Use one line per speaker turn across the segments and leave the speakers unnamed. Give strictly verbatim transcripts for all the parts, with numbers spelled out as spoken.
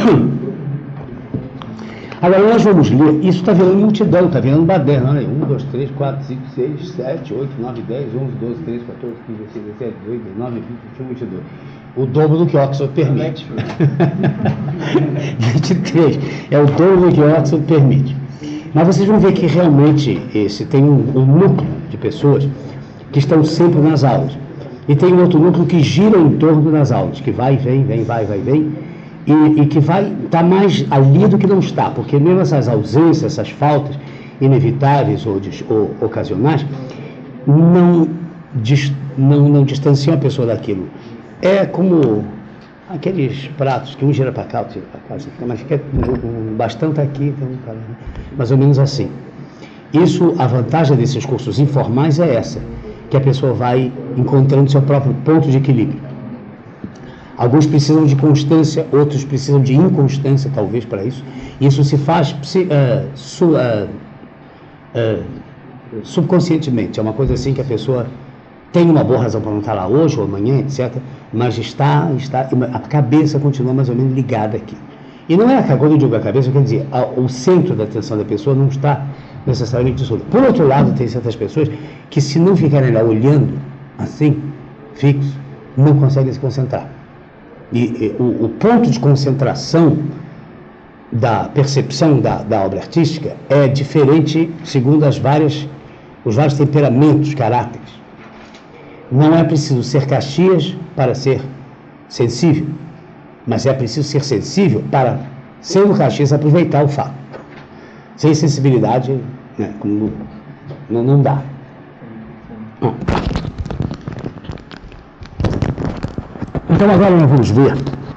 Agora nós vamos ler, isso está virando multidão, está virando baderna, olha aí, um, dois, três, quatro, cinco, seis, sete, oito, nove, dez, onze, doze, treze, quatorze, quinze, dezesseis, dezessete, dezoito, dezenove, vinte, vinte e um, vinte e dois. O dobro do que Oxford permite. vinte e três, é o dobro do que Oxford permite. Mas vocês vão ver que realmente esse tem um, um núcleo de pessoas que estão sempre nas aulas. E tem um outro núcleo que gira em torno das aulas, que vai, vem, vem, vai, vai, vem, e, e que vai estar mais ali do que não está, porque mesmo essas ausências, essas faltas inevitáveis ou, ou ocasionais, não, dis, não, não distanciam a pessoa daquilo. É como aqueles pratos que um gira para cá, outro gira para cá, mas fica um bastante aqui, então, mais ou menos assim. Isso, a vantagem desses cursos informais é essa, que a pessoa vai encontrando seu próprio ponto de equilíbrio. Alguns precisam de constância, outros precisam de inconstância, talvez, para isso. Isso se faz uh, su, uh, uh, subconscientemente. É uma coisa assim que a pessoa tem uma boa razão para não estar lá hoje ou amanhã, etcétera, mas está, está, a cabeça continua mais ou menos ligada aqui. E não é, quando eu digo a cabeça, quer dizer, a, o centro da atenção da pessoa não está necessariamente isso. Por outro lado, tem certas pessoas que, se não ficarem lá olhando, assim, fixo, não conseguem se concentrar. E, e o, o ponto de concentração da percepção da, da obra artística é diferente segundo as várias, os vários temperamentos, caráteres. Não é preciso ser Caxias para ser sensível, mas é preciso ser sensível para, sendo Caxias, aproveitar o fato. Sem sensibilidade, né, não, não, não dá. Hum. Então agora nós vamos ver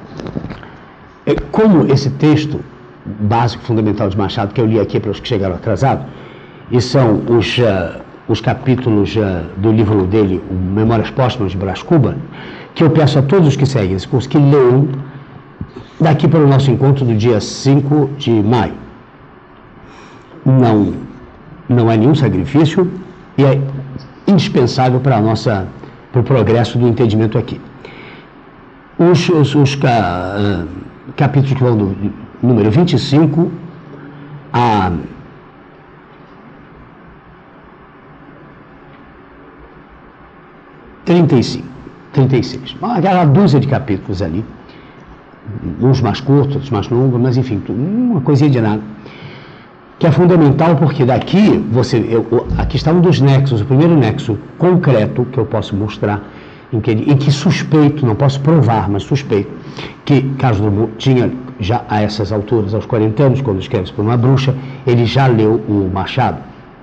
como esse texto básico, fundamental de Machado, que eu li aqui para os que chegaram atrasados, e são os, uh, os capítulos uh, do livro dele, o Memórias Póstumas de Brás Cubas, que eu peço a todos os que seguem esse curso que leiam daqui para o nosso encontro do dia cinco de maio. Não, não é nenhum sacrifício e é indispensável para a nossa, para o progresso do entendimento aqui. Os, os, os uh, capítulos que vão do número vinte e cinco a trinta e cinco, trinta e seis. Aquela dúzia de capítulos ali, uns mais curtos, outros mais longos, mas enfim, uma coisinha de nada, que é fundamental porque daqui, você, eu, aqui está um dos nexos, o primeiro nexo concreto que eu posso mostrar, em que, em que suspeito, não posso provar, mas suspeito, que Carlos Drummond tinha já a essas alturas, aos quarenta anos, quando escreve por uma bruxa, ele já leu o Machado.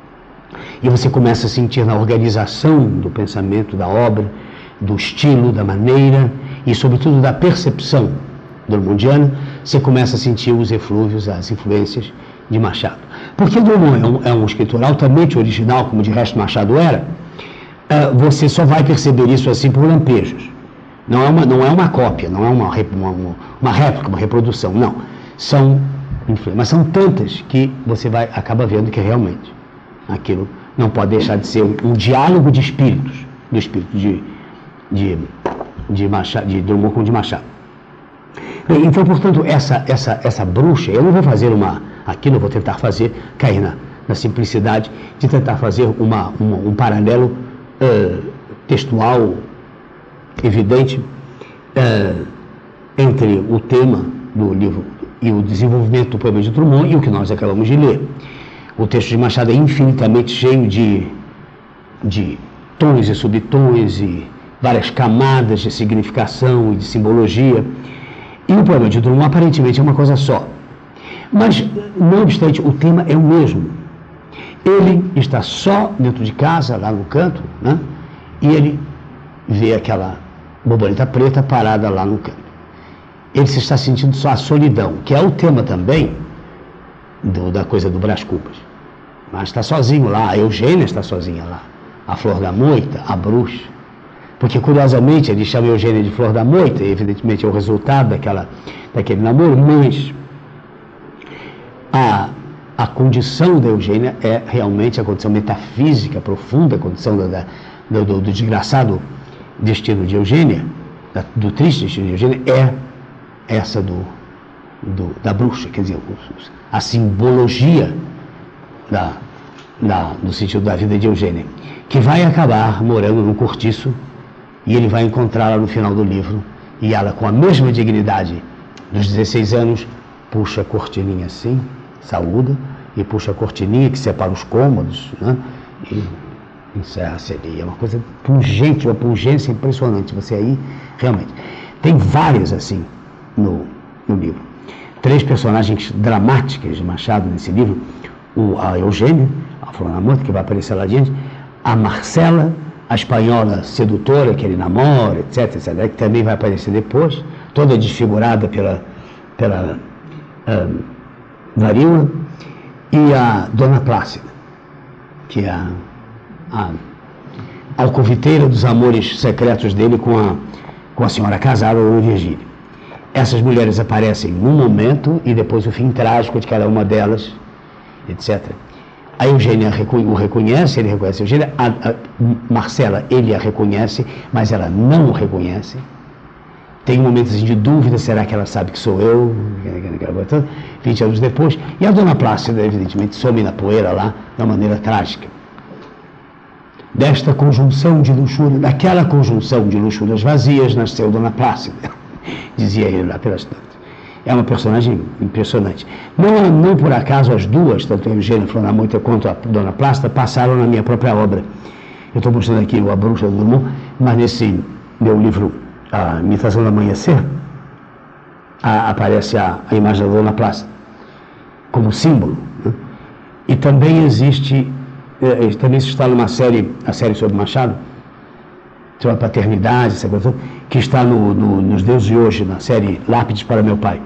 E você começa a sentir na organização do pensamento, da obra, do estilo, da maneira e, sobretudo, da percepção drummondiana, você começa a sentir os eflúvios, as influências de Machado. Porque Drummond é um, é um escritor altamente original, como de resto Machado era, uh, você só vai perceber isso assim por lampejos. Não é uma, não é uma cópia, não é uma, uma, uma réplica, uma reprodução, não. São influências, mas são tantas que você vai, acaba vendo que realmente aquilo não pode deixar de ser um, um diálogo de espíritos, do espírito de, de, de, Machado, de Drummond com de Machado. Bem, então, portanto, essa, essa, essa bruxa, eu não vou fazer uma, aqui não vou tentar fazer, cair na, na simplicidade de tentar fazer uma, uma, um paralelo uh, textual evidente uh, entre o tema do livro e o desenvolvimento do poema de Drummond e o que nós acabamos de ler. O texto de Machado é infinitamente cheio de, de tons e subtons e várias camadas de significação e de simbologia. E o poema de Drummond aparentemente é uma coisa só. Mas, não obstante, o tema é o mesmo. Ele está só dentro de casa, lá no canto, né? E ele vê aquela borboleta preta parada lá no canto. Ele se está sentindo só a solidão, que é o tema também do, da coisa do Brás Cubas. Mas está sozinho lá, a Eugênia está sozinha lá, a Flor da Moita, a bruxa. Porque, curiosamente, ele chama a Eugênia de Flor da Moita, e evidentemente é o resultado daquela, daquele namoro, mas a, a condição da Eugênia é realmente a condição metafísica profunda, a condição da, da, do, do, do desgraçado destino de Eugênia, da, do triste destino de Eugênia, é essa do, do, da bruxa, quer dizer, a simbologia da, da, no sentido da vida de Eugênia, que vai acabar morando num cortiço e ele vai encontrá-la no final do livro e ela, com a mesma dignidade dos dezesseis anos, puxa a cortininha assim, saúda, e puxa a cortininha que separa os cômodos, né? E encerra-se ali. É uma coisa pungente, uma pungência impressionante. Você aí, realmente. Tem várias assim no, no livro. Três personagens dramáticas de Machado nesse livro: o, a Eugênia, a Flor Amante, que vai aparecer lá adiante, a Marcela, a espanhola sedutora que ele namora, etc, etc, que também vai aparecer depois, toda desfigurada pela, pela uh, varíola, e a Dona Plácida, que é a, a alcoviteira dos amores secretos dele com a, com a senhora casada, ou Virgínia. Essas mulheres aparecem num momento e depois o fim trágico de cada uma delas, etcétera. A Eugênia o reconhece, ele reconhece a Eugênia, a, a Marcela, ele a reconhece, mas ela não o reconhece. Tem momentos de dúvida, será que ela sabe que sou eu? vinte anos depois. E a Dona Plácida, evidentemente, some na poeira lá, de uma maneira trágica. Desta conjunção de luxúria, daquela conjunção de luxúrias vazias, nasceu Dona Plácida, dizia ele lá pelas tantas. É uma personagem impressionante. Não, não por acaso as duas, tanto a Eugênia Flor Amante quanto a Dona Plácida, passaram na minha própria obra. Eu estou mostrando aqui o A Bruxa do Drummond, mas nesse meu livro, A Imitação do Amanhecer, a, aparece a, a imagem da Dona Plácida como símbolo, né? E também existe, eh, também se está numa série, a série sobre Machado, sobre a paternidade, essa coisa, que está no, no, nos Deuses de Hoje, na série Lápides para Meu Pai.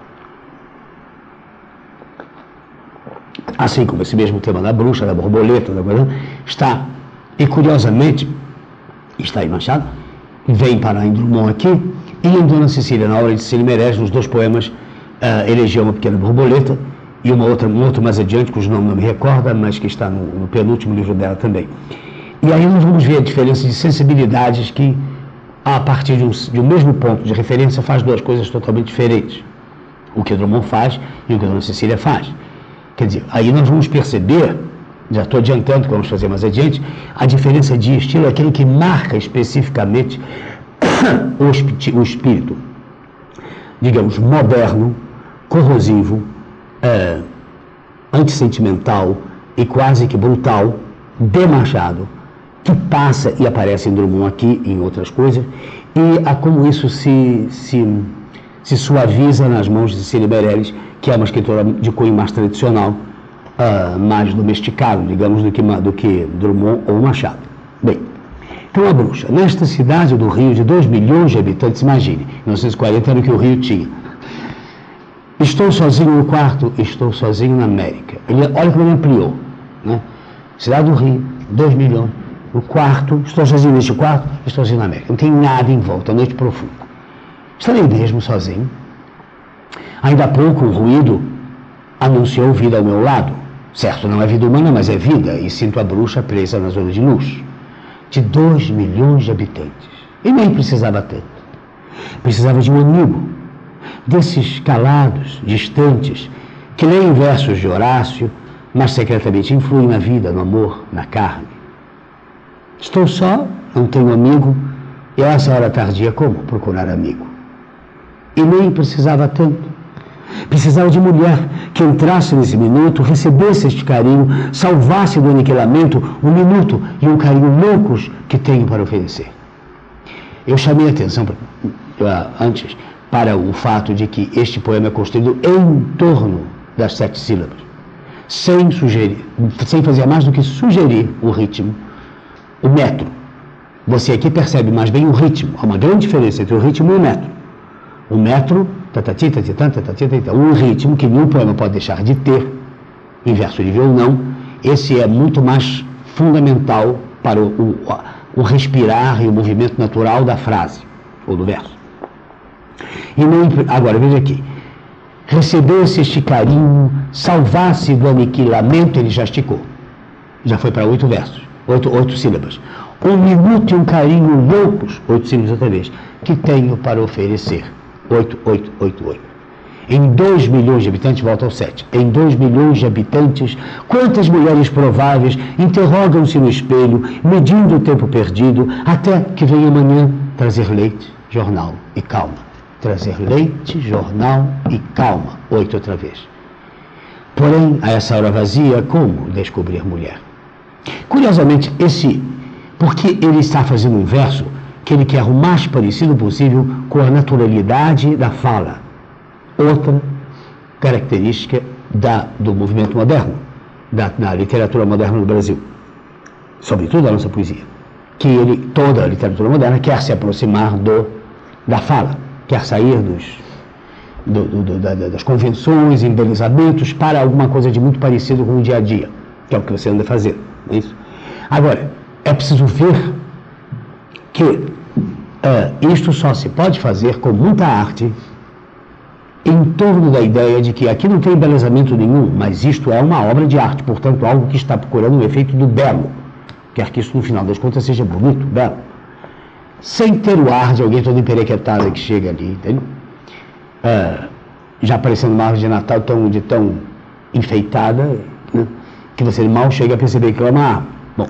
Assim como esse mesmo tema da bruxa, da borboleta, da coisa, está, e curiosamente, está em Machado, vem para em Drummond aqui, e em Dona Cecília, na obra de Cecília Meirelles, nos dois poemas, uh, elegia uma pequena borboleta, e uma outra, um outro mais adiante, cujo nome não me recorda, mas que está no, no penúltimo livro dela também. E aí nós vamos ver a diferença de sensibilidades que, a partir de um, de um mesmo ponto de referência, faz duas coisas totalmente diferentes. O que Drummond faz e o que a Dona Cecília faz. Quer dizer, aí nós vamos perceber, já estou adiantando que vamos fazer mais adiante, a diferença de estilo, aquilo que marca especificamente o espírito, digamos, moderno, corrosivo, é, antissentimental e quase que brutal de Machado, que passa e aparece em Drummond aqui e em outras coisas, e a como isso se, se, se suaviza nas mãos de Cecília Meirelles, que é uma escritora de cunho mais tradicional, uh, mais domesticado, digamos, do que, do que Drummond ou Machado. Bem, então a bruxa, nesta cidade do Rio de dois milhões de habitantes, imagine, em mil novecentos e quarenta era o que o Rio tinha. Estou sozinho no quarto, estou sozinho na América. Ele, olha como ele ampliou, né? Cidade do Rio, dois milhões. O quarto, estou sozinho neste quarto, estou sozinho na América. Não tem nada em volta, a noite profunda. Estarei mesmo sozinho. Ainda há pouco um ruído anunciou vida ao meu lado. Certo, não é vida humana, mas é vida. E sinto a bruxa presa na zona de luz. De dois milhões de habitantes. E nem precisava tanto. Precisava de um amigo. Desses calados, distantes, que leem versos de Horácio, mas secretamente influem na vida, no amor, na carne. Estou só, não tenho amigo, e a essa hora tardia como procurar amigo? E nem precisava tanto. Precisava de mulher que entrasse nesse minuto, recebesse este carinho, salvasse do aniquilamento um minuto e um carinho loucos que tenho para oferecer. Eu chamei a atenção pra, antes para o fato de que este poema é construído em torno das sete sílabas, sem sugerir, sem fazer mais do que sugerir o ritmo, o metro. Você aqui percebe mais bem o ritmo. Há uma grande diferença entre o ritmo e o metro. O metro, tatati, tatitã, tatati, tatitã, um ritmo que nenhum poema pode deixar de ter, em verso livre ou não. Esse é muito mais fundamental para o, o, o respirar e o movimento natural da frase, ou do verso. E não, agora, veja aqui. Recebesse este carinho, salvasse do aniquilamento, ele já esticou. Já foi para oito versos, oito, oito sílabas. Um minuto e um carinho loucos, oito sílabas outra vez, que tenho para oferecer. Oito, oito, oito, oito. Em dois milhões de habitantes, volta ao sete. Em dois milhões de habitantes, quantas mulheres prováveis interrogam-se no espelho, medindo o tempo perdido, até que venha amanhã trazer leite, jornal e calma. Trazer leite, jornal e calma. Oito outra vez. Porém, a essa hora vazia, como descobrir mulher? Curiosamente, esse, porque ele está fazendo o inverso, que ele quer o mais parecido possível com a naturalidade da fala. Outra característica da, do movimento moderno, da, da literatura moderna no Brasil, sobretudo da nossa poesia, que ele, toda a literatura moderna quer se aproximar do, da fala, quer sair dos, do, do, do, da, das convenções, embelezamentos, para alguma coisa de muito parecido com o dia a dia, que é o que você anda fazendo. Não é isso? Agora, é preciso ver que uh, isto só se pode fazer com muita arte, em torno da ideia de que aqui não tem embelezamento nenhum, mas isto é uma obra de arte, portanto, algo que está procurando o efeito do belo, quer que isso, no final das contas, seja bonito, belo, sem ter o ar de alguém todo emperequetado que chega ali, entende? Uh, já parecendo uma árvore de Natal tão, de tão enfeitada, né, que você mal chega a perceber que é uma árvore. Bom,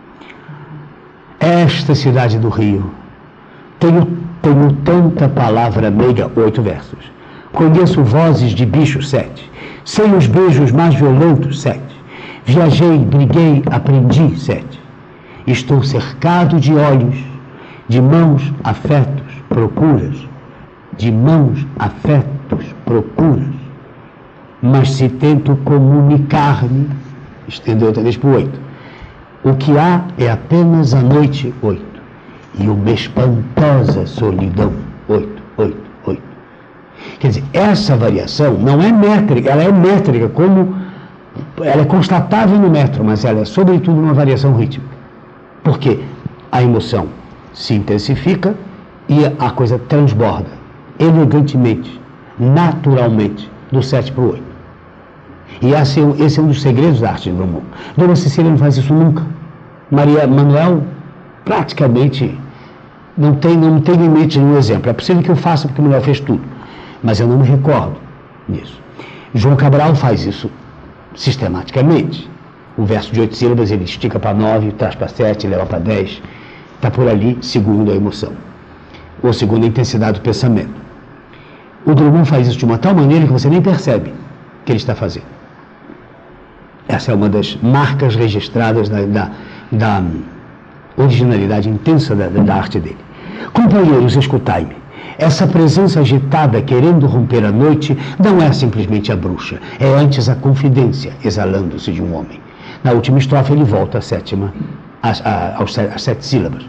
esta cidade do Rio, tenho, tenho tanta palavra meiga, oito versos. Conheço vozes de bichos, sete. Sei os beijos mais violentos, sete. Viajei, briguei, aprendi, sete. Estou cercado de olhos, de mãos, afetos, procuras. De mãos, afetos, procuras. Mas se tento comunicar-me, estendeu outra vez para o oito. O que há é apenas a noite, oito. E uma espantosa solidão, oito, oito. Quer dizer, essa variação não é métrica, ela é métrica, como ela é constatável no metro, mas ela é sobretudo uma variação rítmica. Porque a emoção se intensifica e a coisa transborda elegantemente, naturalmente, do sete para o oito. E esse é, esse é um dos segredos da arte de Drummond. Dona Cecília não faz isso nunca. Maria Manuel praticamente não tem, não tem em mente nenhum exemplo. É possível que eu faça porque Manuel fez tudo, mas eu não me recordo disso. João Cabral faz isso sistematicamente. O verso de oito sílabas ele estica para nove, traz para sete, leva para dez. Está por ali, segundo a emoção, ou segundo a intensidade do pensamento. O Drummond faz isso de uma tal maneira que você nem percebe que ele está fazendo. Essa é uma das marcas registradas da, da, da originalidade intensa da, da arte dele. Companheiros, escutai-me. Essa presença agitada querendo romper a noite não é simplesmente a bruxa, é antes a confidência exalando-se de um homem. Na última estrofe ele volta à sétima, às, às, às sete sílabas.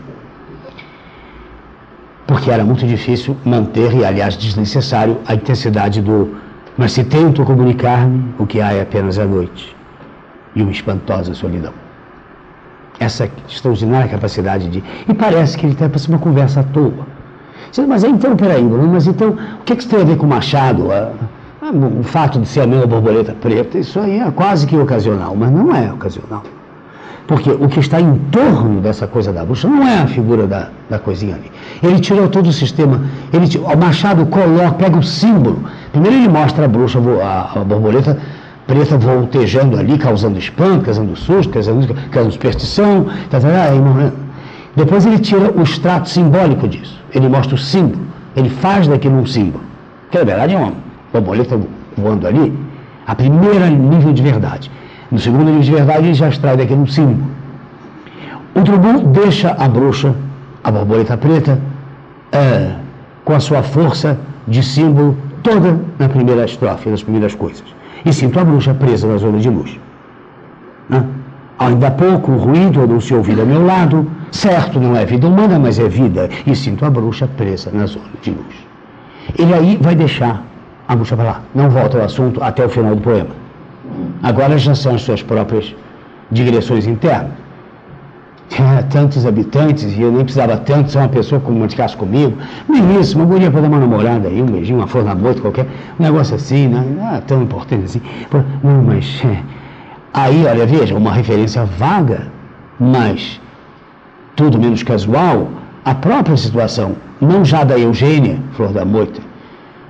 Porque era muito difícil manter, e aliás desnecessário, a intensidade do mas se tento comunicar-me, o que há é apenas a noite e uma espantosa solidão. Essa extraordinária capacidade de... E parece que ele está passando uma conversa à toa. Mas então, peraí, mas então, o que isso tem a ver com o Machado? O fato de ser a mesma borboleta preta, isso aí é quase que ocasional, mas não é ocasional. Porque o que está em torno dessa coisa da bruxa não é a figura da, da coisinha ali. Ele tirou todo o sistema, ele, o Machado coloca, pega o símbolo. Primeiro ele mostra a bruxa, a, a borboleta preta voltejando ali, causando espanto, causando susto, causando, causando superstição, tá, tá, tá, aí, depois ele tira o extrato simbólico disso. Ele mostra o símbolo, ele faz daquilo um símbolo. Que na verdade é uma borboleta voando ali, a primeira nível de verdade. No segundo nível de verdade, ele já extrai daquele um símbolo. O Drummond deixa a bruxa, a borboleta preta, é, com a sua força de símbolo toda na primeira estrofe, nas primeiras coisas. E sinto a bruxa presa na zona de luz. Né? Ainda há pouco, o ruído não se ouvir ao meu lado. Certo, não é vida humana, mas é vida. E sinto a bruxa presa na zona de luz. Ele aí vai deixar a bruxa para lá. Não volta ao assunto até o final do poema. Agora já são as suas próprias digressões internas. Tinha tantos habitantes e eu nem precisava tanto, só uma pessoa que comunicasse comigo. Nem isso, uma guria para dar uma namorada aí, um beijinho, uma flor na moita, qualquer, um negócio assim, né? Não é tão importante assim. Não, mas é, aí, olha, veja, uma referência vaga, mas tudo menos casual, a própria situação, não já da Eugênia, flor da moita,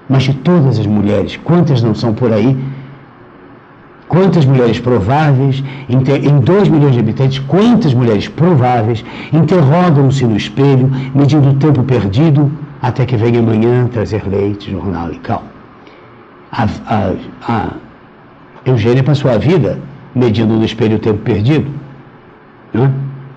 mas de todas as mulheres, quantas não são por aí? Quantas mulheres prováveis, em dois milhões de habitantes, quantas mulheres prováveis interrogam-se no espelho, medindo o tempo perdido, até que venha amanhã trazer leite, jornal e cal. A, a, a Eugênia passou a vida medindo no espelho o tempo perdido. Não é?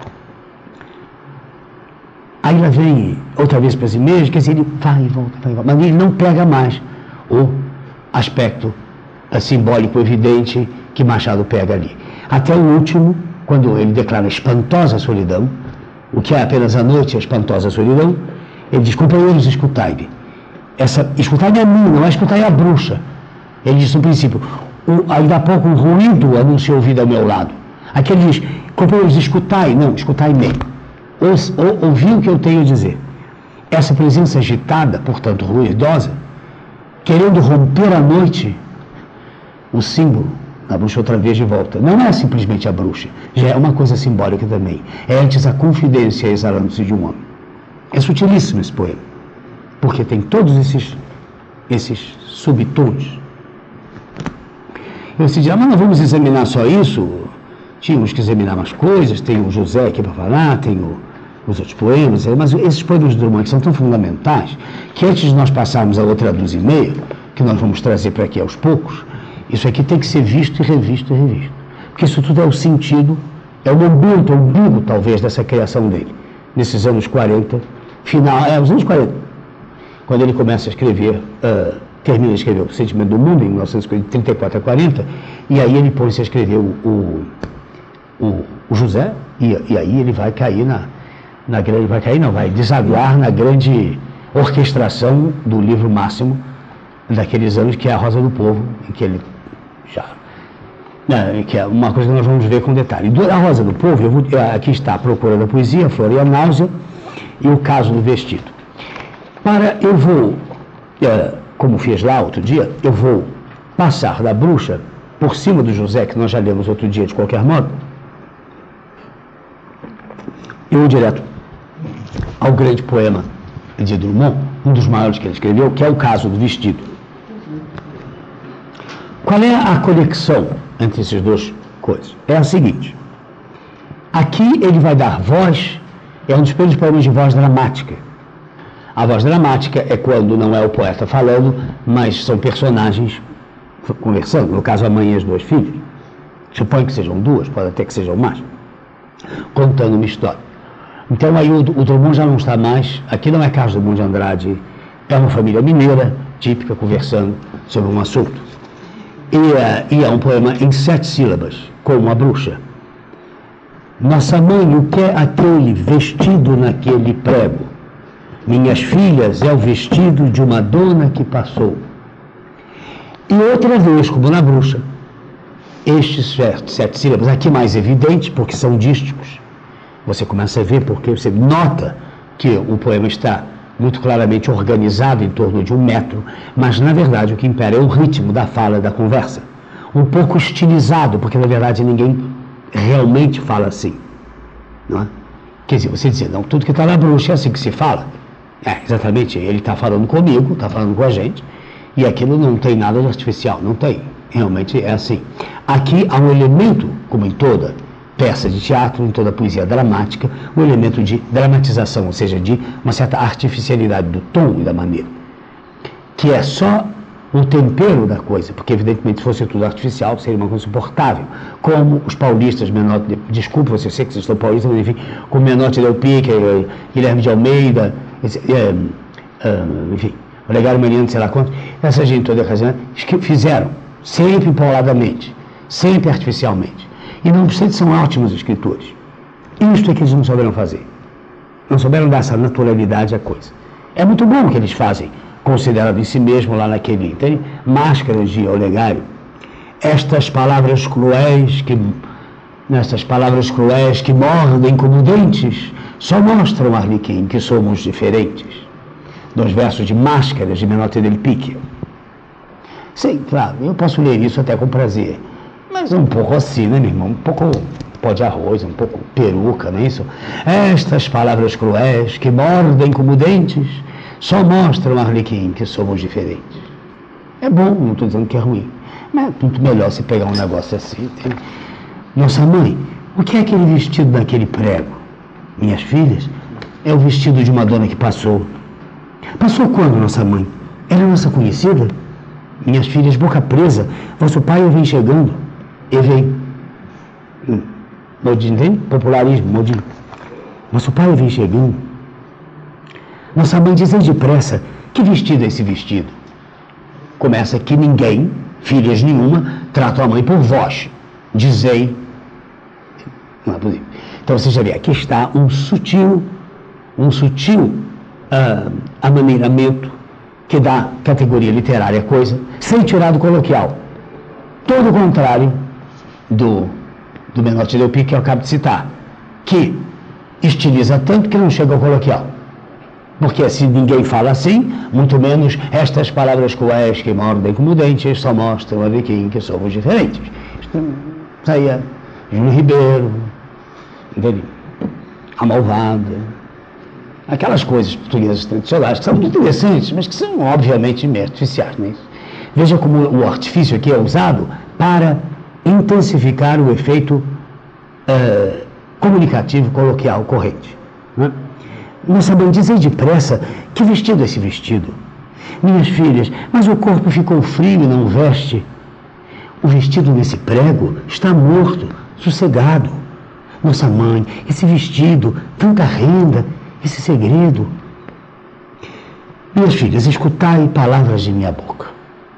Aí ela vem outra vez para si mesmo, quer dizer, ele vai e volta, vai e volta, mas ele não pega mais o aspecto simbólico evidente que Machado pega ali. Até o último, quando ele declara espantosa solidão, o que é apenas a noite, a espantosa solidão, ele diz, companheiros, escutai-me. Essa, escutai-me a mim, não é escutai a bruxa. Ele diz no princípio, o, ainda há pouco um ruído anunciou vida ao meu lado. Aqui ele diz, companheiros, escutai, não, escutai-me. Ou, ou, ouvi o que eu tenho a dizer. Essa presença agitada, portanto ruidosa, querendo romper a noite, o símbolo da bruxa outra vez de volta. Não é simplesmente a bruxa, já é uma coisa simbólica também. É antes a confidência exalando-se de um homem. É sutilíssimo esse poema, porque tem todos esses, esses subtons. Eu se diz, ah, mas não vamos examinar só isso, tínhamos que examinar mais coisas, tem o José aqui para falar, tem o, os outros poemas, mas esses poemas do Drummond são tão fundamentais que antes de nós passarmos a outra dúzia e meia, que nós vamos trazer para aqui aos poucos, isso aqui tem que ser visto e revisto e revisto. Porque isso tudo é o sentido, é o momento, o umbigo, talvez, dessa criação dele. Nesses anos quarenta, final, é, os anos quarenta, quando ele começa a escrever, uh, termina de escrever O Sentimento do Mundo, em mil novecentos e trinta e quatro a quarenta, e aí ele põe-se a escrever o, o, o, o José, e, e aí ele vai cair na, na grande, vai cair não, vai desaguar na grande orquestração do livro máximo daqueles anos, que é A Rosa do Povo, em que ele já, né, que é uma coisa que nós vamos ver com detalhe. Do, a Rosa do Povo, eu vou, aqui está a Procura da Poesia, a Flor e a Náusea, e o Caso do Vestido. Para, eu vou, é, como fiz lá outro dia, eu vou passar da bruxa por cima do José, que nós já lemos outro dia de qualquer modo, eu vou direto ao grande poema de Drummond, um dos maiores que ele escreveu, que é o Caso do Vestido. Qual é a conexão entre essas duas coisas? É a seguinte, aqui ele vai dar voz, é um dos primeiros poemas de voz dramática. A voz dramática é quando não é o poeta falando, mas são personagens conversando, no caso a mãe e as duas filhas. Suponho que sejam duas, pode até que sejam mais, contando uma história. Então aí o, o Drummond já não está mais, aqui não é Carlos Drummond de Andrade, é uma família mineira, típica, conversando sobre um assunto. E, uh, e é um poema em sete sílabas, como a bruxa. Nossa mãe, o que é aquele vestido naquele prego? Minhas filhas, é o vestido de uma dona que passou. E outra vez, como na bruxa, estes sete sílabas, aqui mais evidentes, porque são dísticos, você começa a ver, porque você nota que o poema está muito claramente organizado em torno de um metro, mas na verdade o que impera é o ritmo da fala, da conversa. Um pouco estilizado, porque na verdade ninguém realmente fala assim. Não é? Quer dizer, você dizer, não, tudo que está na bruxa é assim que se fala. É, exatamente, ele está falando comigo, está falando com a gente, e aquilo não tem nada de artificial, não tem. Realmente é assim. Aqui há um elemento, como em toda peça de teatro, em toda poesia dramática, um elemento de dramatização, ou seja, de uma certa artificialidade do tom e da maneira, que é só o tempero da coisa, porque evidentemente se fosse tudo artificial seria uma coisa insuportável, como os paulistas, menor, desculpa, você sei que vocês estão paulistas, mas enfim, como Menotti Del Pique, Guilherme de Almeida, enfim, Olegário Mariano, sei lá quanto, essa gente toda que fizeram, sempre empauladamente, sempre artificialmente. E não obstante são ótimos escritores. Isto é que eles não souberam fazer. Não souberam dar essa naturalidade à coisa. É muito bom o que eles fazem, considerado em si mesmo lá naquele, tem Máscaras de Olegário. Estas palavras cruéis que, nestas palavras cruéis que mordem como dentes, só mostram, Arlequim, que somos diferentes. Dois versos de Máscaras de Menotti Del Pique. Sim, claro, eu posso ler isso até com prazer. Mas um pouco assim, né, meu irmão? Um pouco pó de arroz, um pouco peruca, não é isso? Estas palavras cruéis que mordem como dentes só mostram, Arlequim, que somos diferentes. É bom, não estou dizendo que é ruim, mas é muito melhor você pegar um negócio assim. Tem... Nossa mãe, o que é aquele vestido daquele prego? Minhas filhas, é o vestido de uma dona que passou. Passou quando, nossa mãe? Ela é nossa conhecida? Minhas filhas, boca presa, vosso pai vem chegando. E vem. Hum. Modinho, tem? Popularismo, modinho. Nosso pai vem chegando. Nossa mãe dizem depressa, que vestido é esse vestido? Começa que ninguém, filhas nenhuma, trata a mãe por vós. Dizei. Não é possível. Então você já vê, aqui está um sutil, um sutil uh, amaneiramento que dá categoria literária à coisa, sem tirar do coloquial. Todo o contrário do, do Menotti Delpy, que eu acabo de citar, que estiliza tanto que não chega ao coloquial. Porque se ninguém fala assim, muito menos estas palavras cruéis que mordem como dentes só mostram a Viking que somos diferentes. Isso aí é Júlio Ribeiro, entendeu? A Malvada, aquelas coisas portuguesas tradicionais que são muito interessantes, mas que são obviamente artificiais. Né? Veja como o artifício aqui é usado para intensificar o efeito uh, comunicativo coloquial corrente. Né? Nossa mãe dizem depressa, que vestido é esse vestido? Minhas filhas, mas o corpo ficou frio e não veste. O vestido nesse prego está morto, sossegado. Nossa mãe, esse vestido, tanta renda, esse segredo. Minhas filhas, escutai palavras de minha boca.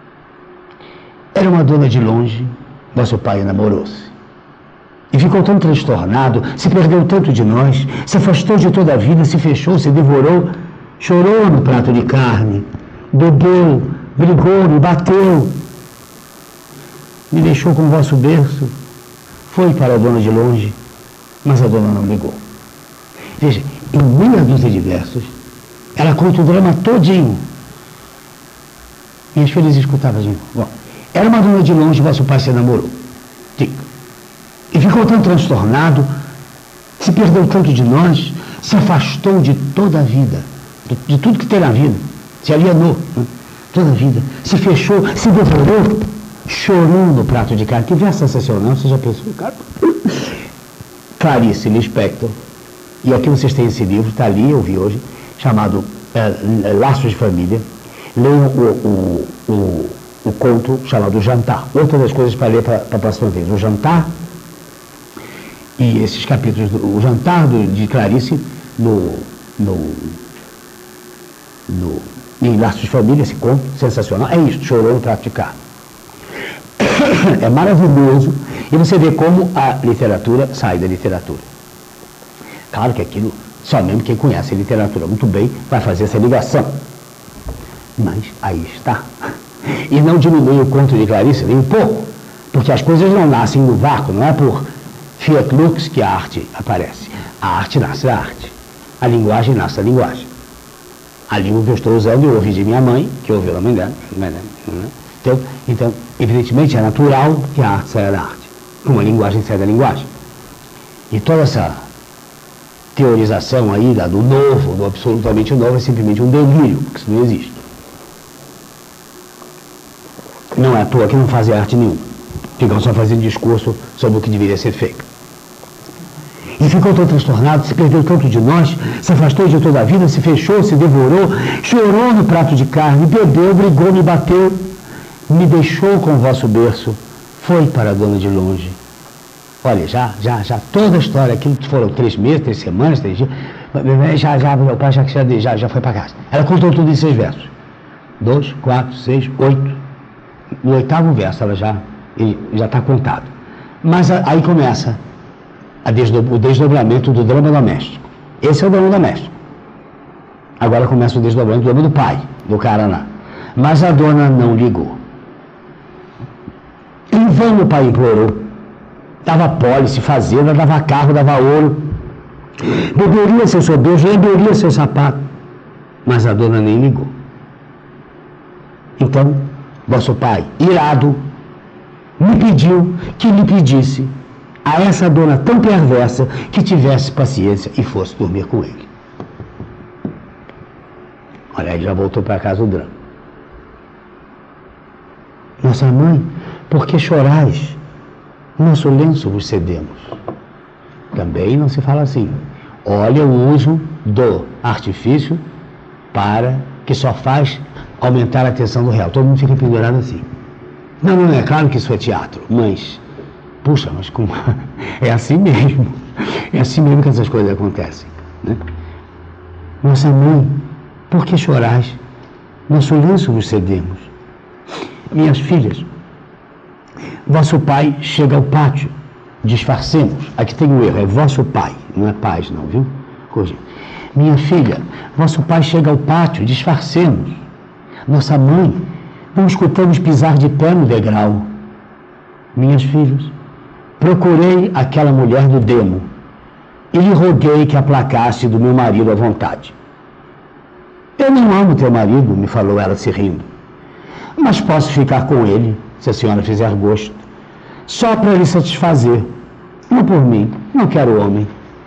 Era uma dona de longe, vosso pai enamorou-se. E ficou tão transtornado, se perdeu tanto de nós, se afastou de toda a vida, se fechou, se devorou, chorou no prato de carne, bebeu, brigou, me bateu, me deixou com o vosso berço, foi para a dona de longe, mas a dona não ligou. Veja, em meia dúzia de versos, ela conta o drama todinho. Minhas filhas escutavam de novo. Bom, era uma dona de longe, vosso pai se namorou. Diga. E ficou tão transtornado, se perdeu tanto de nós, se afastou de toda a vida, de, de tudo que tem na vida, se alienou, né? Toda a vida, se fechou, se devorou, chorou no prato de carne. Que verso sensacional, você já pensou, cara? Clarice Lispector, e aqui vocês têm esse livro, está ali, eu vi hoje, chamado é, Laços de Família. Leiam o, o, o, o conto chamado Jantar. Outra das coisas para ler para a próxima vez, o Jantar. E esses capítulos, do, o Jantar do, de Clarice, no, no, no, em Laços de Família, esse conto sensacional, é isso, chorou no prato de carne. É maravilhoso, e você vê como a literatura sai da literatura. Claro que aquilo, só mesmo quem conhece a literatura muito bem vai fazer essa ligação. Mas aí está. E não diminui o conto de Clarice nem um pouco, porque as coisas não nascem no vácuo, não é por fiat lux que a arte aparece. A arte nasce da arte. A linguagem nasce da linguagem. A língua que eu estou usando eu ouvi de minha mãe, que ouviu da mãe dela. Então, então, evidentemente, é natural que a arte saia da arte. Como a linguagem sai da linguagem. E toda essa teorização aí do novo, do absolutamente novo, é simplesmente um delírio, porque isso não existe. Não é à toa que não fazem arte nenhuma. Ficam só fazendo discurso sobre o que deveria ser feito. E ficou tão transtornado, se perdeu tanto de nós, se afastou de toda a vida, se fechou, se devorou, chorou no prato de carne, bebeu, brigou, me bateu, me deixou com o vosso berço, foi para a dona de longe. Olha, já, já, já, toda a história, aquilo que foram três meses, três semanas, três dias, já, já, meu pai já, já, já foi para casa. Ela contou tudo em seis versos. Dois, quatro, seis, oito. No oitavo verso ela já já está contado. Mas a, aí começa a desdo, o desdobramento do drama doméstico. Esse é o drama doméstico. Agora começa o desdobramento do drama do pai, do cara lá. Mas a dona não ligou. Em vão o pai implorou. Dava pólice, fazenda, dava carro, dava ouro. Beberia seu sobejo, beberia seu sapato. Mas a dona nem ligou. Então, vosso pai, irado, me pediu que lhe pedisse a essa dona tão perversa que tivesse paciência e fosse dormir com ele. Olha, aí já voltou para casa o drama. Nossa mãe, por que chorais? Nosso lenço vos cedemos. Também não se fala assim. Olha o uso do artifício para que só faz aumentar a tensão do real. Todo mundo fica pendurado assim. Não, não, é claro que isso é teatro, mas, puxa, mas como... é assim mesmo. É assim mesmo que essas coisas acontecem, né? Nossa mãe, por que chorais? Nosso lenço vos cedemos. Minhas filhas, vosso pai chega ao pátio, disfarcemos. Aqui tem um erro, é vosso pai, não é paz não, viu? Corrija. Minha filha, vosso pai chega ao pátio, disfarcemos. Nossa mãe, não escutamos pisar de pé no degrau. Minhas filhas, procurei aquela mulher do demo e lhe roguei que aplacasse do meu marido à vontade. Eu não amo teu marido, me falou ela se rindo, mas posso ficar com ele, se a senhora fizer gosto, só para lhe satisfazer, não por mim, não quero homem.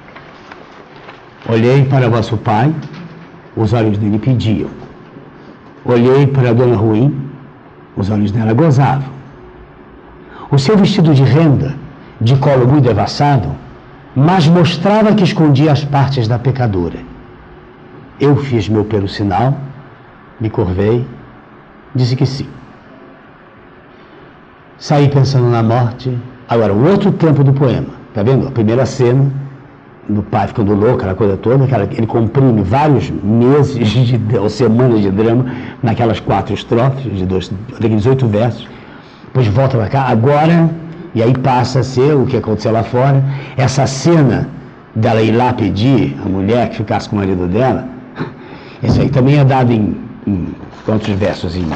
Olhei para vosso pai, os olhos dele pediam. Olhei para a dona Ruim, os olhos dela gozavam. O seu vestido de renda, de colo muito devassado, mas mostrava que escondia as partes da pecadora. Eu fiz meu pelo sinal, me curvei, disse que sim. Saí pensando na morte. Agora, o outro tempo do poema, tá vendo? A primeira cena, do pai ficando louco, aquela coisa toda, aquela, ele comprime vários meses de, ou semanas de drama naquelas quatro estrofes, de dois, daqueles oito versos, depois volta para cá, agora, e aí passa a ser o que aconteceu lá fora, essa cena dela ir lá pedir a mulher que ficasse com o marido dela, isso aí também é dado em, em quantos versos? Em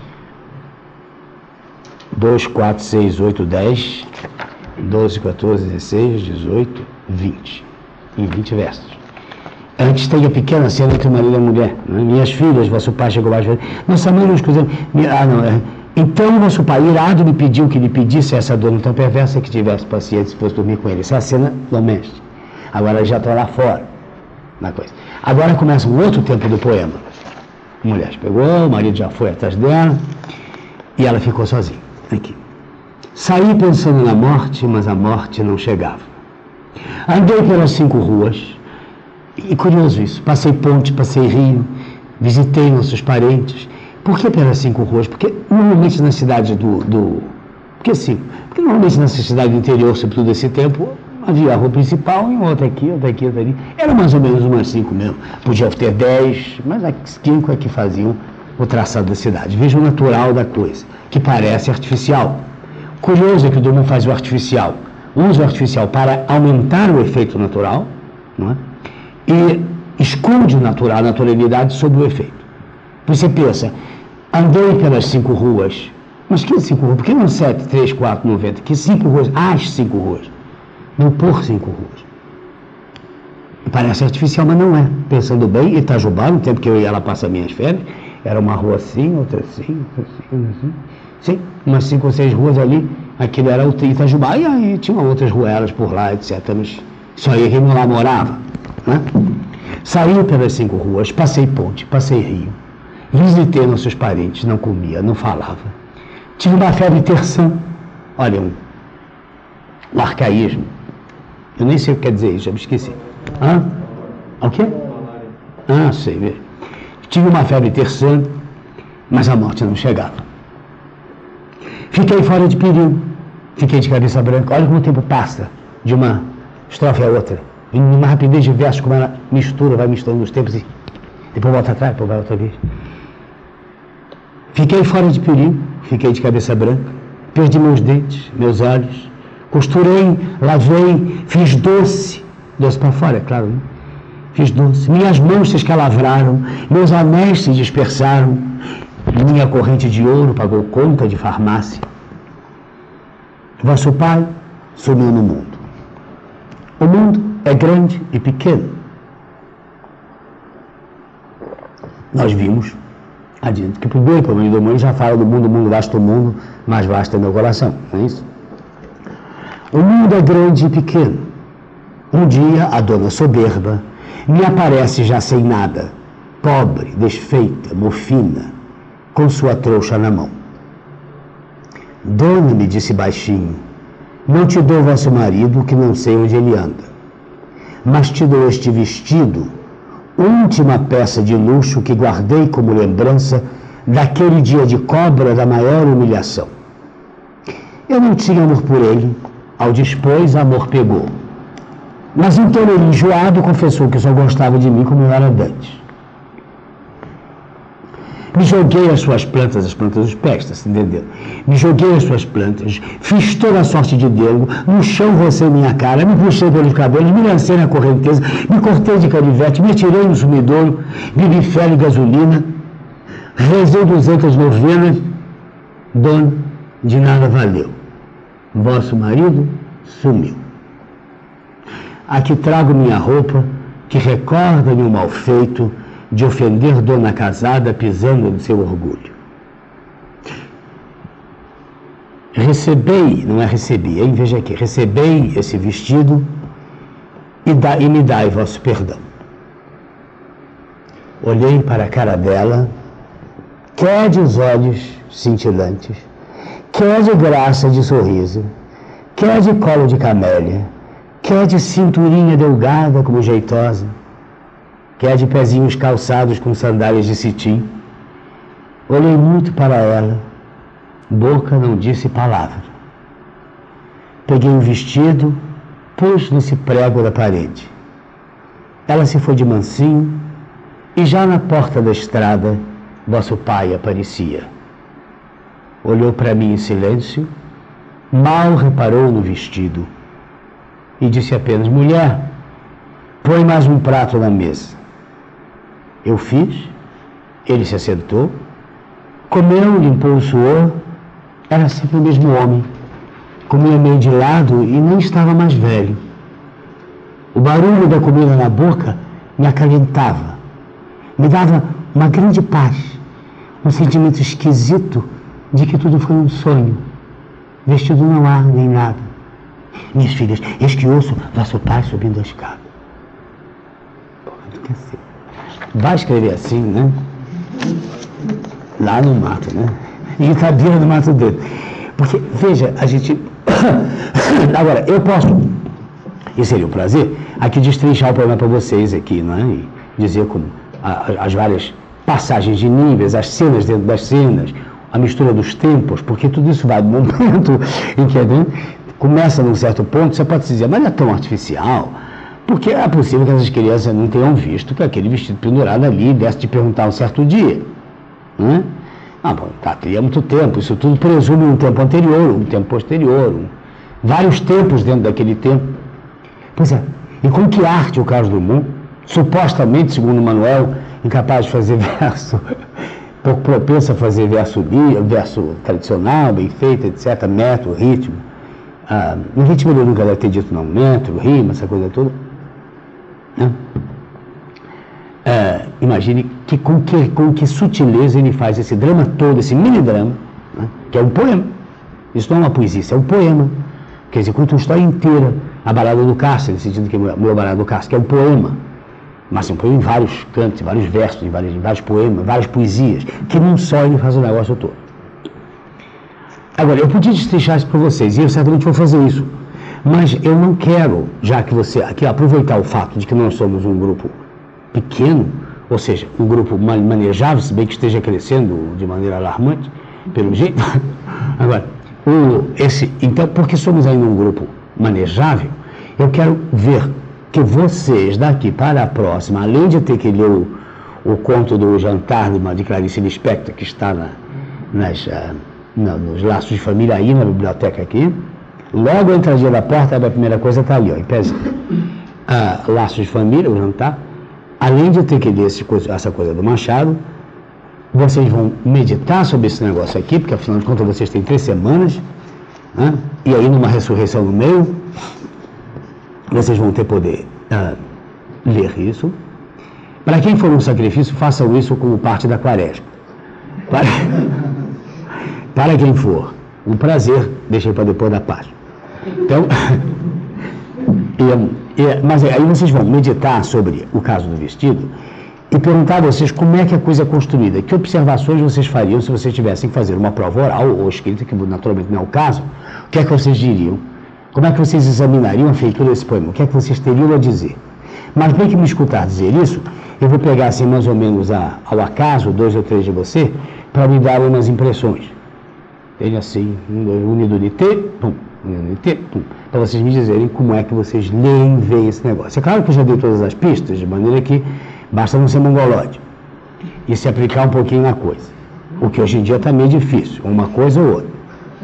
dois, quatro, seis, oito, dez, doze, quatorze, dezesseis, dezoito, vinte. Em vinte versos. Antes tem a pequena cena entre o marido e a mulher. Né? Minhas filhas, vosso pai chegou baixo. Nossa mãe não escusou. Ah, não, é. Então vosso pai, irado, me pediu que lhe pedisse a essa dona tão perversa que tivesse paciência se fosse dormir com ele. Essa é a cena doméstica. Agora já está lá fora. Na coisa. Agora começa um outro tempo do poema. A mulher pegou, o marido já foi atrás dela e ela ficou sozinha. Aqui. Saí pensando na morte, mas a morte não chegava. Andei pelas cinco ruas, e curioso isso, passei ponte, passei rio, visitei nossos parentes. Por que pelas cinco ruas? Porque normalmente nas cidades do... do porque sim, porque normalmente nessa cidade do interior, sobretudo esse tempo, havia a rua principal e outra aqui, outra aqui, outra ali. Era mais ou menos umas cinco mesmo. Podia ter dez, mas as cinco é que faziam o traçado da cidade. Veja o natural da coisa, que parece artificial. Curioso é que o Drummond faz o artificial. Usa o artificial para aumentar o efeito natural, não é? E esconde o natural, a naturalidade sobre o efeito. Você pensa, andei pelas cinco ruas, mas que cinco ruas? Por que não sete, três, quatro, noventa? Que cinco ruas? As cinco ruas. Não por cinco ruas. Parece artificial, mas não é. Pensando bem, Itajubá, no tempo que eu ia lá passar minhas férias, era uma rua assim, outra assim, outra assim, assim. Sim, umas cinco ou seis ruas ali, aquilo era o Itajubá, e aí tinha outras ruelas por lá, etcétera. Mas só aí quem lá morava, né? Saí pelas cinco ruas, passei ponte, passei rio, visitei nossos parentes, não comia, não falava. Tive uma febre terçã, olha, um, um arcaísmo. Eu nem sei o que quer dizer isso, já me esqueci. Hã? O quê? Ah, sei, vê. Tive uma febre terçã, mas a morte não chegava. Fiquei fora de perigo, fiquei de cabeça branca. Olha como o tempo passa de uma estrofe a outra, em uma rapidez de versos, como ela mistura, vai misturando os tempos e depois volta atrás, depois vai outra vez. Fiquei fora de perigo, fiquei de cabeça branca, perdi meus dentes, meus olhos, costurei, lavei, fiz doce, doce para fora, é claro, né? Fiz doce, minhas mãos se escalavraram, meus anéis se dispersaram, minha corrente de ouro pagou conta de farmácia. Vosso pai sumiu no mundo. O mundo é grande e pequeno. Nós vimos adiante que o primeiro poema do mundo já fala do mundo, mundo vasto o mundo, mais vasto é meu coração, não é isso? O mundo é grande e pequeno. Um dia a dona soberba me aparece já sem nada, pobre, desfeita, mofina, com sua trouxa na mão. Dona, me disse baixinho, não te dou vosso marido, que não sei onde ele anda, mas te dou este vestido, última peça de luxo que guardei como lembrança daquele dia de cobra da maior humilhação. Eu não tinha amor por ele, ao dispôs, amor pegou. Mas então ele, enjoado, confessou que só gostava de mim como eu era dantes. Me joguei as suas plantas, as plantas dos pés, tá se entendendo? Me joguei as suas plantas, fiz toda a sorte de Deus, no chão rocei minha cara, me puxei pelos cabelos, me lancei na correnteza, me cortei de canivete, me atirei no sumidouro, bebi fel e gasolina, rezei duzentas novenas, dona, de nada valeu. Vosso marido sumiu. Aqui trago minha roupa, que recorda-me o mal feito de ofender dona casada pisando no seu orgulho. Recebei, não é recebi, hein? Veja aqui, recebei esse vestido e, dá, e me dai vosso perdão. Olhei para a cara dela, quer de os olhos cintilantes, quer de graça de sorriso, quer de colo de camélia, quer de cinturinha delgada como jeitosa, quer de pezinhos calçados com sandálias de cetim. Olhei muito para ela, boca não disse palavra. Peguei o vestido, pus nesse prego da parede. Ela se foi de mansinho e já na porta da estrada vosso pai aparecia. Olhou para mim em silêncio, mal reparou no vestido e disse apenas: mulher, põe mais um prato na mesa. Eu fiz, ele se assentou, comeu, limpou o suor, era sempre o mesmo homem, comia meio de lado e nem estava mais velho. O barulho da comida na boca me acalentava, me dava uma grande paz, um sentimento esquisito de que tudo foi um sonho. Vestido não há, nem nada. Minhas filhas, eis que ouço vosso pai subindo a escada. Porra do cacete. Vai escrever assim, né? Lá no mato, né? E tá beira do mato dele. Porque, veja, a gente... Agora, eu posso, e seria um prazer, aqui destrinchar o poema para vocês aqui, não é? E dizer como a, as várias passagens de níveis, as cenas dentro das cenas, a mistura dos tempos, porque tudo isso vai do momento em que começa num certo ponto, você pode dizer, mas não é tão artificial, porque é possível que essas crianças não tenham visto que aquele vestido pendurado ali desse de perguntar um certo dia, né? Ah, bom, tá, teria muito tempo, isso tudo presume um tempo anterior, um tempo posterior, um, vários tempos dentro daquele tempo. Pois é, e com que arte o Carlos Drummond, supostamente, segundo Manuel, incapaz de fazer verso, pouco propenso a fazer verso, verso tradicional, bem feito, etcétera, metro, ritmo. Ah, no ritmo ele nunca deve ter dito não, metro, rima, essa coisa toda. Né? Ah, imagine que, com, que, com que sutileza ele faz esse drama todo, esse mini-drama, né? Que é um poema. Isso não é uma poesia, isso é um poema. Quer dizer, conta uma história inteira. A Balada do Cárcere, no sentido que é a Balada do Cárcere, que é um poema. Mas um poema em vários cantos, em vários versos, em vários, em vários poemas, várias poesias, que num só ele faz o negócio todo. Agora, eu podia destrinchar isso para vocês, e eu certamente vou fazer isso. Mas eu não quero, já que você, aqui, aproveitar o fato de que nós somos um grupo pequeno, ou seja, um grupo manejável, se bem que esteja crescendo de maneira alarmante, pelo jeito. Agora, o, esse, então, porque somos ainda um grupo manejável, eu quero ver que vocês, daqui para a próxima, além de ter que ler o, o conto do Jantar de, de Clarice Lispector, que está na, nas, uh, na, nos Laços de Família aí na biblioteca aqui, logo a entradinha da porta, a primeira coisa está ali, ó, em pezinho. Uh, Laços de Família, o Jantar. Além de ter que ler esse coisa, essa coisa do Machado, vocês vão meditar sobre esse negócio aqui, porque afinal de contas vocês têm três semanas, né? E aí numa ressurreição no meio, vocês vão ter poder uh, ler isso. Para quem for um sacrifício, façam isso como parte da quaresma. Para, para quem for um prazer, deixem para depois da Páscoa. Então, e, e, mas aí vocês vão meditar sobre o caso do vestido e e perguntar a vocês como é que a coisa é construída. Que observações vocês fariam se vocês tivessem que fazer uma prova oral ou escrita, que naturalmente não é o caso. O que é que vocês diriam? Como é que vocês examinariam a feitura desse poema? O que é que vocês teriam a dizer? Mas bem que me escutar dizer isso, eu vou pegar assim mais ou menos a, ao acaso, dois ou três de você, para me dar umas impressões. Ele assim, unido de T, pum, unido de T, pum, para vocês me dizerem como é que vocês leem e veem esse negócio. É claro que eu já dei todas as pistas, de maneira que basta não ser mongolóide e se aplicar um pouquinho na coisa. O que hoje em dia está meio difícil, uma coisa ou outra.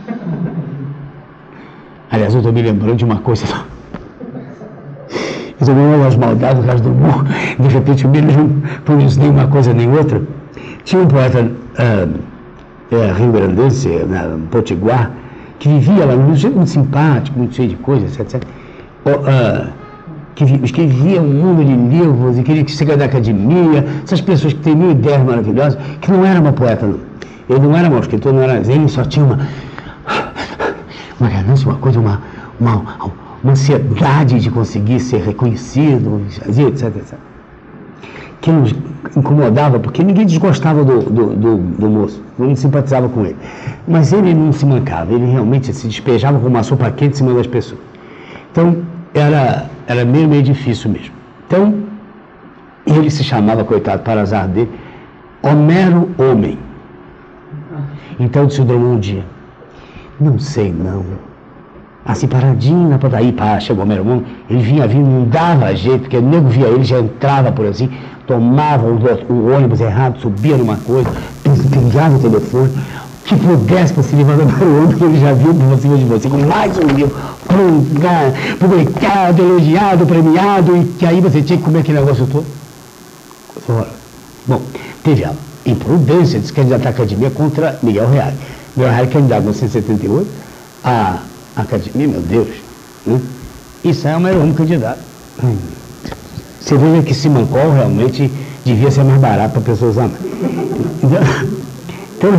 Aliás, eu estou me lembrando de uma coisa. Eu estou vendo umas maldades do resto do mundo. De repente, eu me lembro, por isso, nem uma coisa nem outra. Tinha um poeta ah, é, rio-grandense, na Potiguar, que vivia lá, um jeito muito simpático, muito cheio de coisas, etcétera. Oh, ah, que escrevia um mundo de livros e queria que chegasse da academia, essas pessoas que têm mil ideias maravilhosas, que não era uma poeta, não. Ele não era mau escritor, não era, ele só tinha uma, uma ganância, uma coisa, uma, uma, uma ansiedade de conseguir ser reconhecido, etcétera, etcétera. Que nos incomodava, porque ninguém desgostava do, do, do, do moço, ninguém simpatizava com ele. Mas ele não se mancava, ele realmente se despejava como uma sopa quente em cima das pessoas. Então, era, era meio, meio difícil mesmo. Então, ele se chamava, coitado, para azar dele, Homero Homem. Então, disse o Drummond um dia, não sei não, assim paradinho na padaria, pá, chegou o Homero Homem, ele vinha vindo, não dava jeito, porque o nego via ele, já entrava por assim, tomava o, o ônibus errado, subia numa coisa, pingava o telefone, que pudesse para se levantar para o homem que ele já viu por cima de você, com mais um livro, publicado, elogiado, premiado, e que aí você tinha que comer aquele negócio todo. Bom, teve a imprudência de se candidatar à academia contra Miguel Reale. Miguel Reale candidato em mil novecentos e setenta e oito, a academia, meu Deus, né? Isso é o maior candidato. Você vê que Simancol realmente devia ser mais barato para pessoas amar. Então,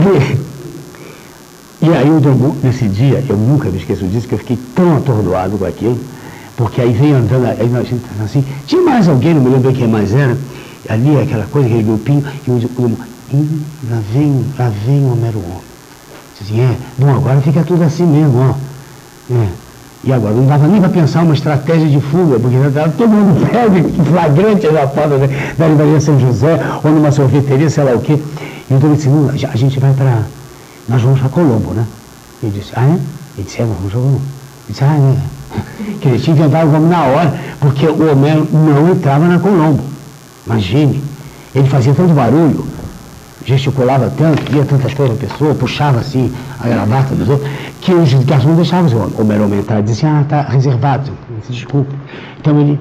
e aí o Drummond, nesse dia, eu nunca me esqueço disso, que eu fiquei tão atordoado com aquilo, porque aí veio andando, aí a gente assim, tinha mais alguém, não me lembro quem mais era, ali aquela coisa, aquele grupinho, e o Drummond, ih, lá vem, lá vem o Homero Homem. Assim, é, bom, agora fica tudo assim mesmo, ó. É. E agora não dava nem para pensar uma estratégia de fuga, porque já estava todo mundo pego, flagrante na porta da, da livraria São José, ou numa sorveteria, sei lá o quê. E então ele disse, não, a gente vai para... Nós vamos para Colombo, né? Ele disse, ah, é? Ele disse, é, vamos para Colombo. Ele disse, ah, é. Que ele tinha inventado o nome na hora, porque o Homero não entrava na Colombo. Imagine. Ele fazia tanto barulho, gesticulava tanto, via tantas coisas na pessoa, puxava assim a gravata dos outros, que os garçons não deixavam o Homero entrar. Ele dizia, ah, está reservado, desculpa. Então ele...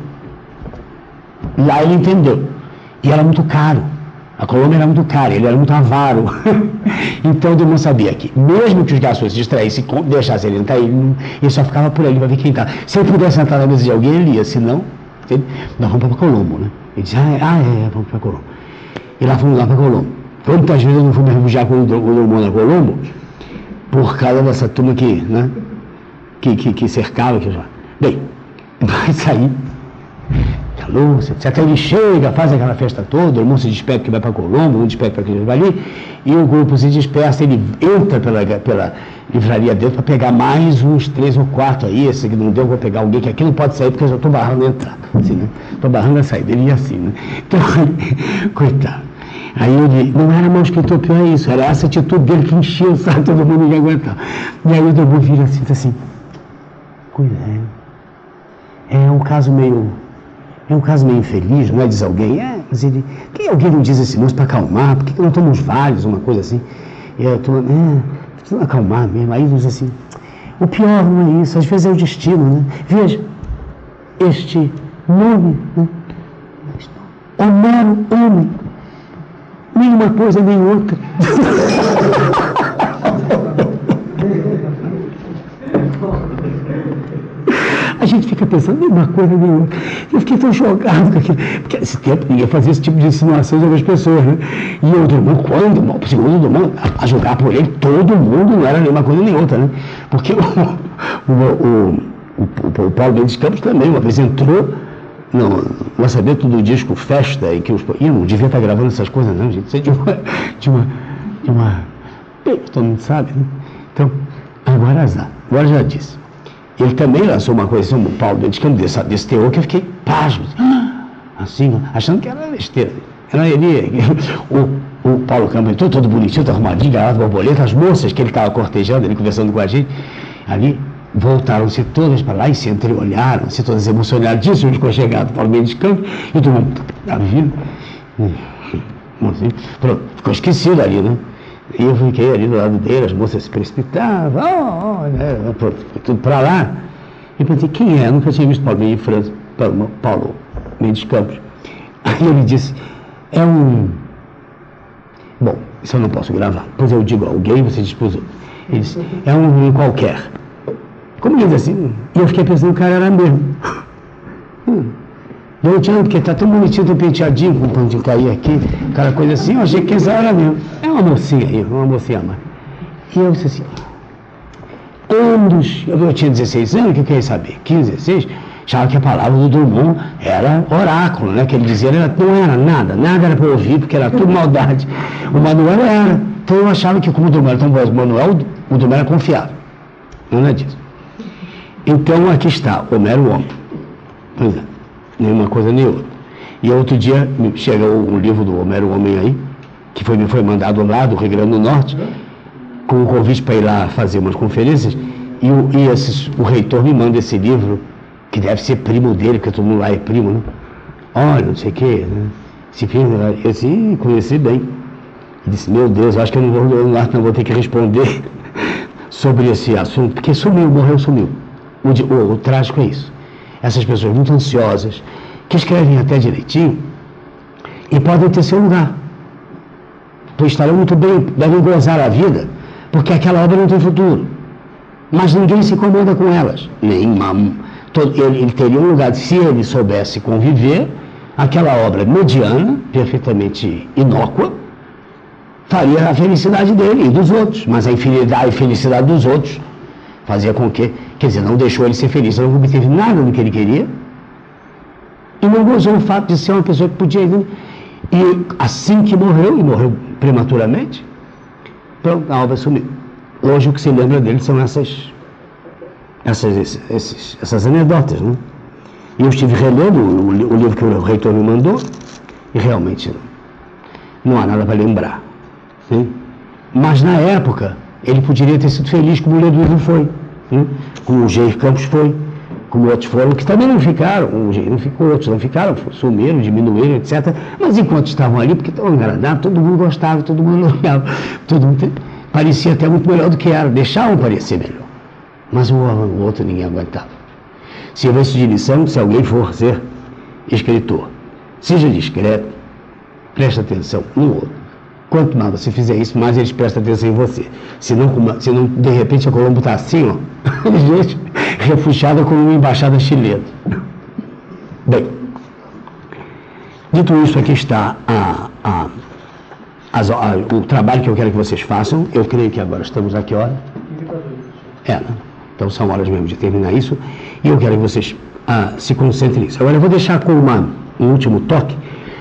Lá ele entendeu. E era muito caro. A Colômbia era muito cara, ele era muito avaro. Então o Drummond sabia que, mesmo que os garçons se distraíssem e deixassem ele entrar, ele, não, ele só ficava por ali para ver quem estava. Se ele pudesse entrar na mesa de alguém, ele ia, senão, ele, nós vamos para Colombo, né? Ele disse, ah, é, ah, é, vamos para Colombo. E lá fomos lá para Colombo. Quantas vezes eu não fui me refugiar com o Drummond na Colombo, por causa dessa turma que, né, que, que, que cercava, que já... Bem, vai sair. Lúcia, etcétera. Ele chega, faz aquela festa toda, o mundo se despede que vai para Colombo, um despede para aquele que vai ali, e o grupo se dispersa, ele entra pela, pela livraria dentro para pegar mais uns três ou quatro aí, esse que não deu, vou pegar alguém que aqui não pode sair porque eu já estou barrando a entrada, assim, né? Estou barrando a saída, ele ia assim, né? Então, coitado. Aí ele, não era mau escritor, pior é isso, era essa atitude dele que enchia o saco, todo mundo ia aguentar. E aí o Drummond vira assim, assim, cuidado, é um caso meio... É um caso meio infeliz, não é? Diz alguém, é, mas ele, por que alguém não diz esse moço para acalmar? Por que não tomamos vários, uma coisa assim? E eu tô, é, precisa acalmar mesmo. Aí diz assim, o pior não é isso, às vezes é o destino, né? Veja, este nome, né? Homero Homem, nem uma coisa nem outra. A gente fica pensando em uma coisa nem outra. Eu fiquei tão chocado com aquilo. Porque esse tempo ia fazer esse tipo de insinuações sobre as pessoas, né? E o Drummond, quando, segundo o Drummond, a, a julgar por ele, todo mundo não era nem uma coisa nem outra, né? Porque o, o, o, o, o Paulo Mendes Campos também, uma vez entrou no lançamento do disco Festa, e que os... Ih, não devia estar gravando essas coisas não, gente, isso é de uma... De uma, de uma... Bem, todo mundo sabe, né? Então, agora azar, agora já disse. Ele também lançou uma coisa, o Paulo dedicando desse, desse teor, que eu fiquei pasmo, assim, achando que era besteira. Era ele, o, o Paulo Campos entrou todo bonitinho, todo arrumadinho, gravado borboleta, as moças que ele estava cortejando, ele conversando com a gente, ali, voltaram-se todas para lá e se entreolharam-se, todas emocionadíssimas com a chegada do Paulo Mendes Campos, e todo mundo, tá vindo? Assim, pronto, ficou esquecido ali, né? E eu fiquei ali do lado dele, as moças se precipitavam, oh, oh, né? Pronto, foi tudo para lá. E pensei, quem é? Eu nunca tinha visto Paulo Mendes França, Paulo Mendes Campos. Aí ele disse, é um... Bom, isso eu não posso gravar. Pois eu digo alguém, você diz para os outros. Ele disse, é um qualquer. Como diz assim? E eu fiquei pensando, o cara era mesmo. Hum. Não tinha, porque tá tão bonitinho, tão penteadinho, com o pão de cair aqui, aquela coisa assim, eu achei que essa era mesmo. É uma mocinha aí, uma mocinha mais. E eu disse assim, anos, eu tinha dezesseis anos, o que eu queria saber? quinze, dezesseis, achava que a palavra do Drummond era oráculo, né? Que ele dizia, era, não era nada, nada era para ouvir, porque era tudo maldade. O Manuel era. Então eu achava que como o Drummond era tão bom, o Manuel, o Drummond era confiável. Não é disso. Então aqui está, Homero Homem. Pois é. Nenhuma coisa nem outra. E outro dia chega o, o livro do Homero Homem aí, que foi, me foi mandado lá do Rio Grande do Norte, com um convite para ir lá fazer umas conferências, e, o, e esses, o reitor me manda esse livro, que deve ser primo dele, porque todo mundo lá é primo, né? Olha, não sei o quê, né? Esse filme, eu disse, conheci bem. E disse, meu Deus, eu acho que eu não vou, eu não vou ter que responder sobre esse assunto, porque sumiu, morreu, sumiu. O, o, o trágico é isso. Essas pessoas muito ansiosas, que escrevem até direitinho, e podem ter seu lugar. Pois estarão muito bem, devem gozar a vida, porque aquela obra não tem futuro. Mas ninguém se incomoda com elas. Nem mam, todo, ele, ele teria um lugar, se ele soubesse conviver, aquela obra mediana, perfeitamente inócua, faria a felicidade dele e dos outros. Mas a infinidade e felicidade dos outros fazia com que, quer dizer, não deixou ele ser feliz, não obteve nada do que ele queria, e não gozou o fato de ser uma pessoa que podia ir. E assim que morreu, e morreu prematuramente, pronto, a obra sumiu. Hoje o que se lembra dele são essas, essas, esses, essas anedotas, né? E eu estive relendo o, o livro que o reitor me mandou, e realmente não, não há nada para lembrar. Sim? Mas na época, ele poderia ter sido feliz como o Leduíno foi, né? Como o Jair Campos foi, como outros foram, que também não ficaram, o Jair não ficou, outros não ficaram, sumiram, diminuíram, etcétera. Mas enquanto estavam ali, porque estavam agradados, todo mundo gostava, todo mundo olhava, todo mundo parecia até muito melhor do que era, deixavam parecer melhor. Mas o, o outro ninguém aguentava. Sirva-se de lição, se alguém for ser escritor, seja discreto, preste atenção no outro. Quanto mais você fizer isso, mais eles prestam atenção em você. Senão, senão de repente, a Colombo está assim, ó, gente, refugiada como uma embaixada chilena. Bem, dito isso, aqui está a, a, as, a, o trabalho que eu quero que vocês façam. Eu creio que agora estamos a que hora? É, né? Então são horas mesmo de terminar isso. E eu quero que vocês ah, se concentrem nisso. Agora eu vou deixar com uma, um último toque.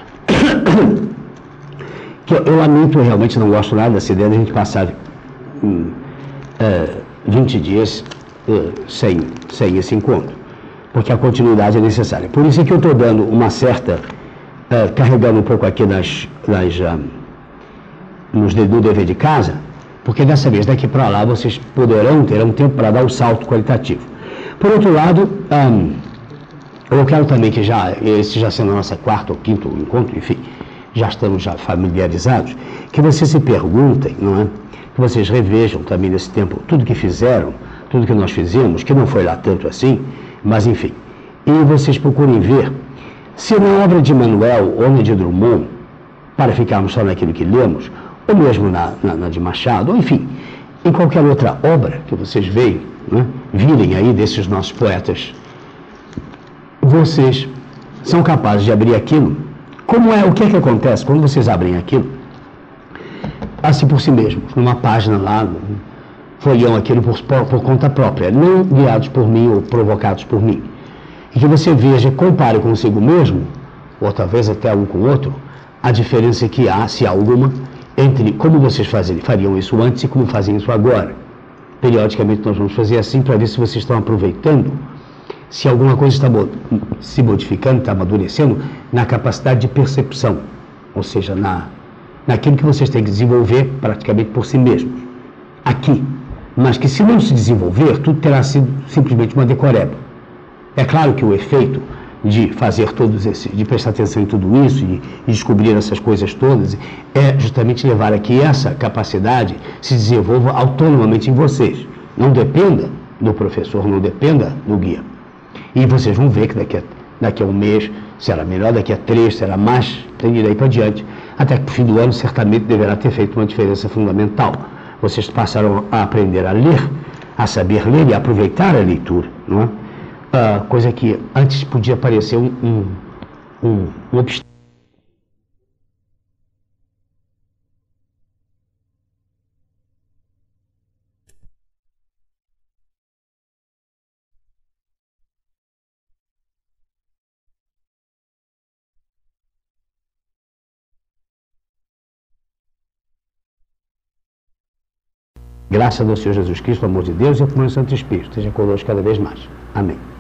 Que eu, eu lamento, eu realmente não gosto nada dessa ideia de a gente passar hum, uh, vinte dias uh, sem, sem esse encontro, porque a continuidade é necessária. Por isso é que eu estou dando uma certa, uh, carregando um pouco aqui nas, nas, uh, nos, no dever de casa, porque dessa vez, daqui para lá, vocês poderão, terão tempo para dar um salto qualitativo. Por outro lado, um, eu quero também que já, esse já sendo a nossa quarta ou quinto encontro, enfim, já estamos já familiarizados, que vocês se perguntem, não é? Que vocês revejam também nesse tempo tudo que fizeram, tudo que nós fizemos, que não foi lá tanto assim, mas enfim. E vocês procurem ver se na obra de Manuel ou na de Drummond, para ficarmos só naquilo que lemos, ou mesmo na, na, na de Machado, ou enfim, em qualquer outra obra que vocês veem, né, virem aí desses nossos poetas, vocês são capazes de abrir aquilo. Como é, o que é que acontece quando vocês abrem aquilo, assim por si mesmos, numa página lá, folheam aquilo por, por conta própria, não guiados por mim ou provocados por mim. e que você veja, compare consigo mesmo, ou talvez até um com o outro, a diferença que há, se há alguma, entre como vocês fazem, fariam isso antes e como fazem isso agora. Periodicamente nós vamos fazer assim para ver se vocês estão aproveitando, se alguma coisa está se modificando, está amadurecendo na capacidade de percepção, ou seja, na, naquilo que vocês têm que desenvolver praticamente por si mesmos, aqui. Mas que se não se desenvolver, tudo terá sido simplesmente uma decoreba. É claro que o efeito de fazer todos esses, de prestar atenção em tudo isso e, e descobrir essas coisas todas, é justamente levar a que essa capacidade se desenvolva autonomamente em vocês. Não dependa do professor, não dependa do guia. E vocês vão ver que daqui a, daqui a um mês será melhor, daqui a três será mais, tem daí para diante, até que no fim do ano certamente deverá ter feito uma diferença fundamental. Vocês passaram a aprender a ler, a saber ler e a aproveitar a leitura, não é? Uh, coisa que antes podia parecer um, um, um, um obstáculo. Graças ao Senhor Jesus Cristo, o amor de Deus e a comunhão do Santo Espírito, esteja conosco cada vez mais. Amém.